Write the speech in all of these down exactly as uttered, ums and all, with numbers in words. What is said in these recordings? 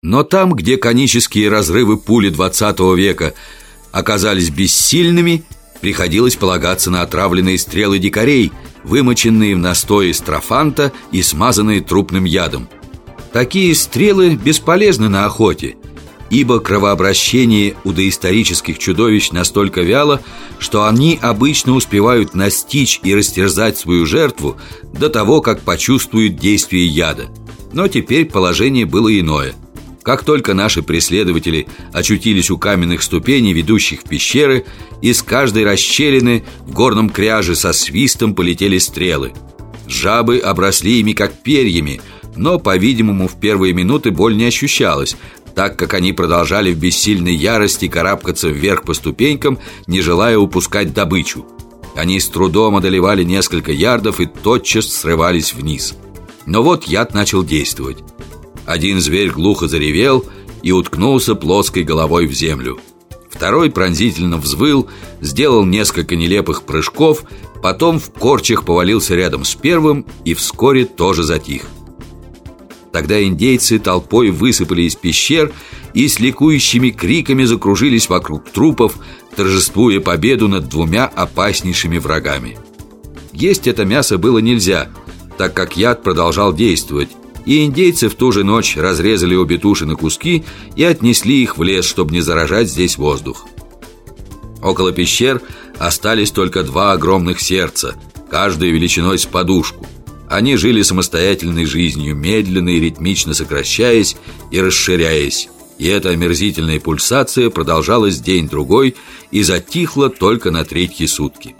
Но там, где конические разрывы пули двадцатого века оказались бессильными, приходилось полагаться на отравленные стрелы дикарей, вымоченные в настое строфанта и смазанные трупным ядом. Такие стрелы бесполезны на охоте, ибо кровообращение у доисторических чудовищ настолько вяло, что они обычно успевают настичь и растерзать свою жертву до того, как почувствуют действие яда. Но теперь положение было иное. Как только наши преследователи очутились у каменных ступеней, ведущих в пещеры, из каждой расщелины в горном кряже со свистом полетели стрелы. Жабы обросли ими как перьями, но, по-видимому, в первые минуты боль не ощущалась, так как они продолжали в бессильной ярости карабкаться вверх по ступенькам, не желая упускать добычу. Они с трудом одолевали несколько ярдов и тотчас срывались вниз. Но вот яд начал действовать. Один зверь глухо заревел и уткнулся плоской головой в землю. Второй пронзительно взвыл, сделал несколько нелепых прыжков, потом в корчах повалился рядом с первым и вскоре тоже затих. Тогда индейцы толпой высыпали из пещер и с ликующими криками закружились вокруг трупов, торжествуя победу над двумя опаснейшими врагами. Есть это мясо было нельзя, так как яд продолжал действовать, и индейцы в ту же ночь разрезали обе туши на куски и отнесли их в лес, чтобы не заражать здесь воздух. Около пещер остались только два огромных сердца, каждое величиной с подушку. Они жили самостоятельной жизнью, медленно и ритмично сокращаясь и расширяясь, и эта омерзительная пульсация продолжалась день-другой и затихла только на третьи сутки.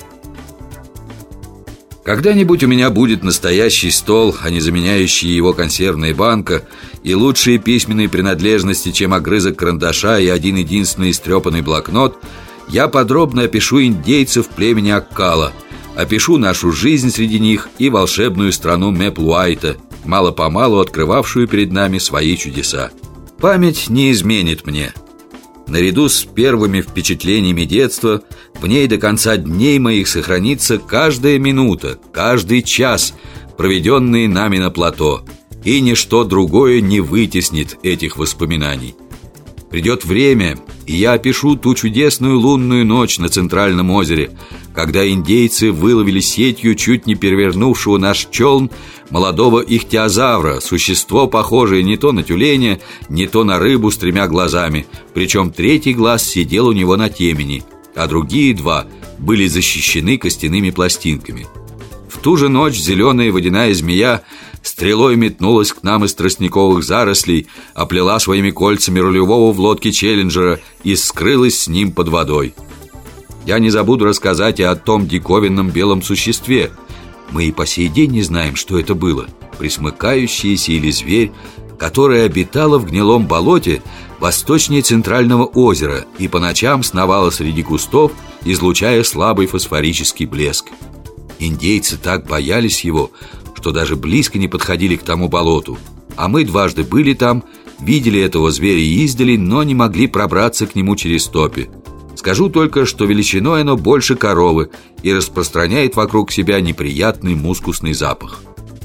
Когда-нибудь у меня будет настоящий стол, а не заменяющий его консервная банка, и лучшие письменные принадлежности, чем огрызок карандаша и один единственный истрепанный блокнот. Я подробно опишу индейцев племени Аккала, опишу нашу жизнь среди них и волшебную страну Мэплуайта, мало-помалу открывавшую перед нами свои чудеса. Память не изменит мне. Наряду с первыми впечатлениями детства в ней до конца дней моих сохранится каждая минута, каждый час, проведенные нами на плато, и ничто другое не вытеснит этих воспоминаний. Придет время, и я опишу ту чудесную лунную ночь на Центральном озере, когда индейцы выловили сетью чуть не перевернувшего наш челн молодого ихтиозавра, существо, похожее не то на тюленя, не то на рыбу с тремя глазами, причем третий глаз сидел у него на темени, а другие два были защищены костяными пластинками. В ту же ночь зеленая водяная змея стрелой метнулась к нам из тростниковых зарослей, оплела своими кольцами рулевого в лодке Челленджера и скрылась с ним под водой. Я не забуду рассказать и о том диковинном белом существе. Мы и по сей день не знаем, что это было. Пресмыкающееся или зверь, которое обитало в гнилом болоте восточнее Центрального озера и по ночам сновало среди кустов, излучая слабый фосфорический блеск. Индейцы так боялись его, что даже близко не подходили к тому болоту. А мы дважды были там, видели этого зверя издали, но не могли пробраться к нему через топи. Скажу только, что величиной оно больше коровы и распространяет вокруг себя неприятный мускусный запах.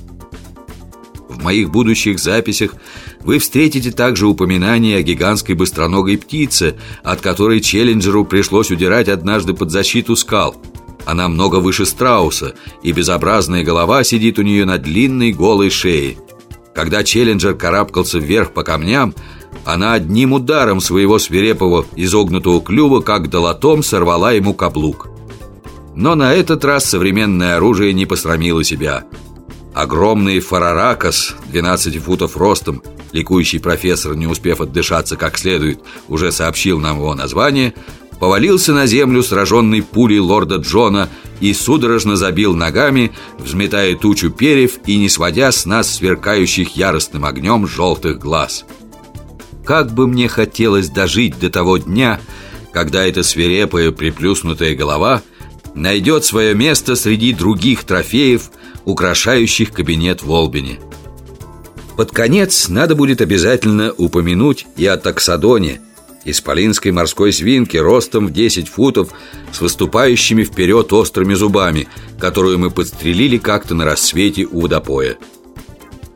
В моих будущих записях вы встретите также упоминание о гигантской быстроногой птице, от которой Челленджеру пришлось удирать однажды под защиту скал. Она много выше страуса, и безобразная голова сидит у нее на длинной голой шее. Когда Челленджер карабкался вверх по камням, она одним ударом своего свирепого изогнутого клюва, как долотом, сорвала ему каблук. Но на этот раз современное оружие не посрамило себя. Огромный фараракас, двенадцать футов ростом, ликующий профессор, не успев отдышаться как следует, уже сообщил нам его название, повалился на землю, сраженный пулей лорда Джона, и судорожно забил ногами, взметая тучу перьев и не сводя с нас сверкающих яростным огнем желтых глаз. Как бы мне хотелось дожить до того дня, когда эта свирепая приплюснутая голова найдет свое место среди других трофеев, украшающих кабинет в Олбини. Под конец надо будет обязательно упомянуть и о таксодоне, исполинской морской свинке ростом в десять футов с выступающими вперед острыми зубами, которую мы подстрелили как-то на рассвете у водопоя.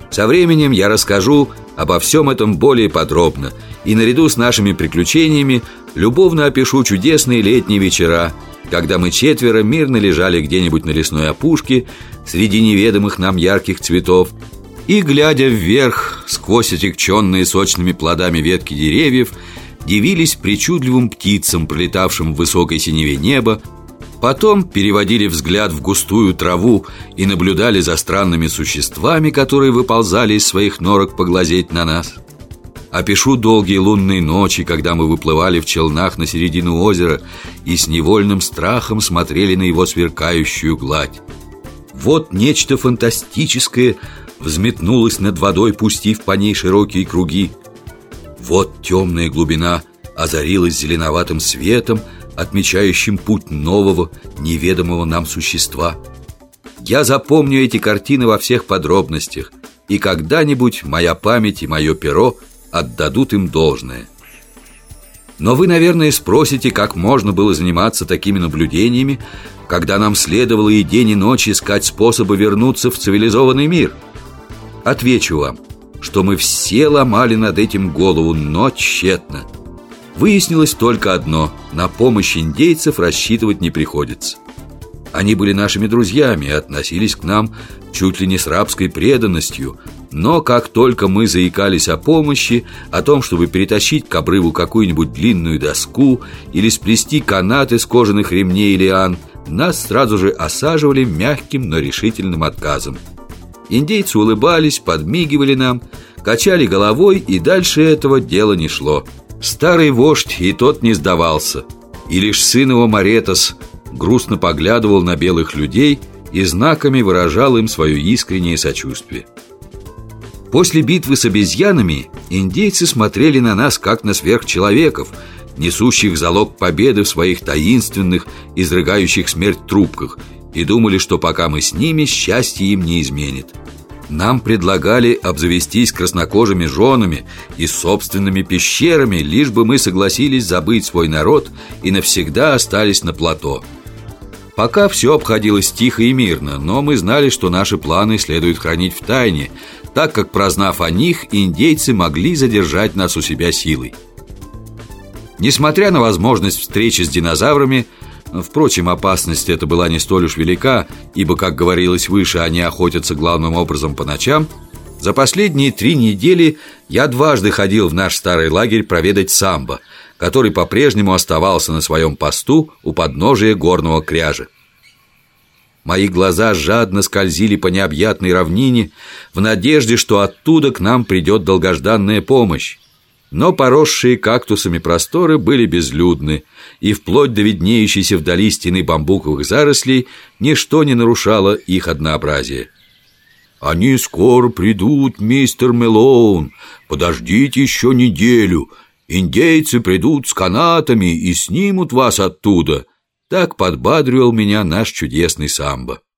Со временем я расскажу обо всем этом более подробно и наряду с нашими приключениями любовно опишу чудесные летние вечера, когда мы четверо мирно лежали где-нибудь на лесной опушке среди неведомых нам ярких цветов и, глядя вверх сквозь отягченные сочными плодами ветки деревьев, дивились причудливым птицам, пролетавшим в высокой синеве неба, потом переводили взгляд в густую траву и наблюдали за странными существами, которые выползали из своих норок поглазеть на нас. Опишу долгие лунные ночи, когда мы выплывали в челнах на середину озера и с невольным страхом смотрели на его сверкающую гладь. Вот нечто фантастическое взметнулось над водой, пустив по ней широкие круги. Вот темная глубина озарилась зеленоватым светом, отмечающим путь нового, неведомого нам существа. Я запомню эти картины во всех подробностях, и когда-нибудь моя память и мое перо отдадут им должное. Но вы, наверное, спросите, как можно было заниматься такими наблюдениями, когда нам следовало и день, и ночь искать способы вернуться в цивилизованный мир. Отвечу вам, что мы все ломали над этим голову, но тщетно. Выяснилось только одно: на помощь индейцев рассчитывать не приходится. Они были нашими друзьями и относились к нам чуть ли не с рабской преданностью. Но как только мы заикались о помощи, о том, чтобы перетащить к обрыву какую-нибудь длинную доску или сплести канат из кожаных ремней и лиан, нас сразу же осаживали мягким, но решительным отказом. Индейцы улыбались, подмигивали нам, качали головой, и дальше этого дела не шло. Старый вождь и тот не сдавался, и лишь сын его Маретос грустно поглядывал на белых людей и знаками выражал им свое искреннее сочувствие. После битвы с обезьянами индейцы смотрели на нас как на сверхчеловеков, несущих залог победы в своих таинственных, изрыгающих смерть трубках, и думали, что пока мы с ними, счастье им не изменит. Нам предлагали обзавестись краснокожими женами и собственными пещерами, лишь бы мы согласились забыть свой народ и навсегда остались на плато. Пока все обходилось тихо и мирно, но мы знали, что наши планы следует хранить в тайне, так как, прознав о них, индейцы могли задержать нас у себя силой. Несмотря на возможность встречи с динозаврами, впрочем, опасность эта была не столь уж велика, ибо, как говорилось выше, они охотятся главным образом по ночам, за последние три недели я дважды ходил в наш старый лагерь проведать Самбо, который по-прежнему оставался на своем посту у подножия горного кряжа. Мои глаза жадно скользили по необъятной равнине в надежде, что оттуда к нам придет долгожданная помощь. Но поросшие кактусами просторы были безлюдны, и вплоть до виднеющейся вдали стены бамбуковых зарослей ничто не нарушало их однообразие. «Они скоро придут, мистер Мэлоун. Подождите еще неделю. Индейцы придут с канатами и снимут вас оттуда». Так подбадривал меня наш чудесный Самбо.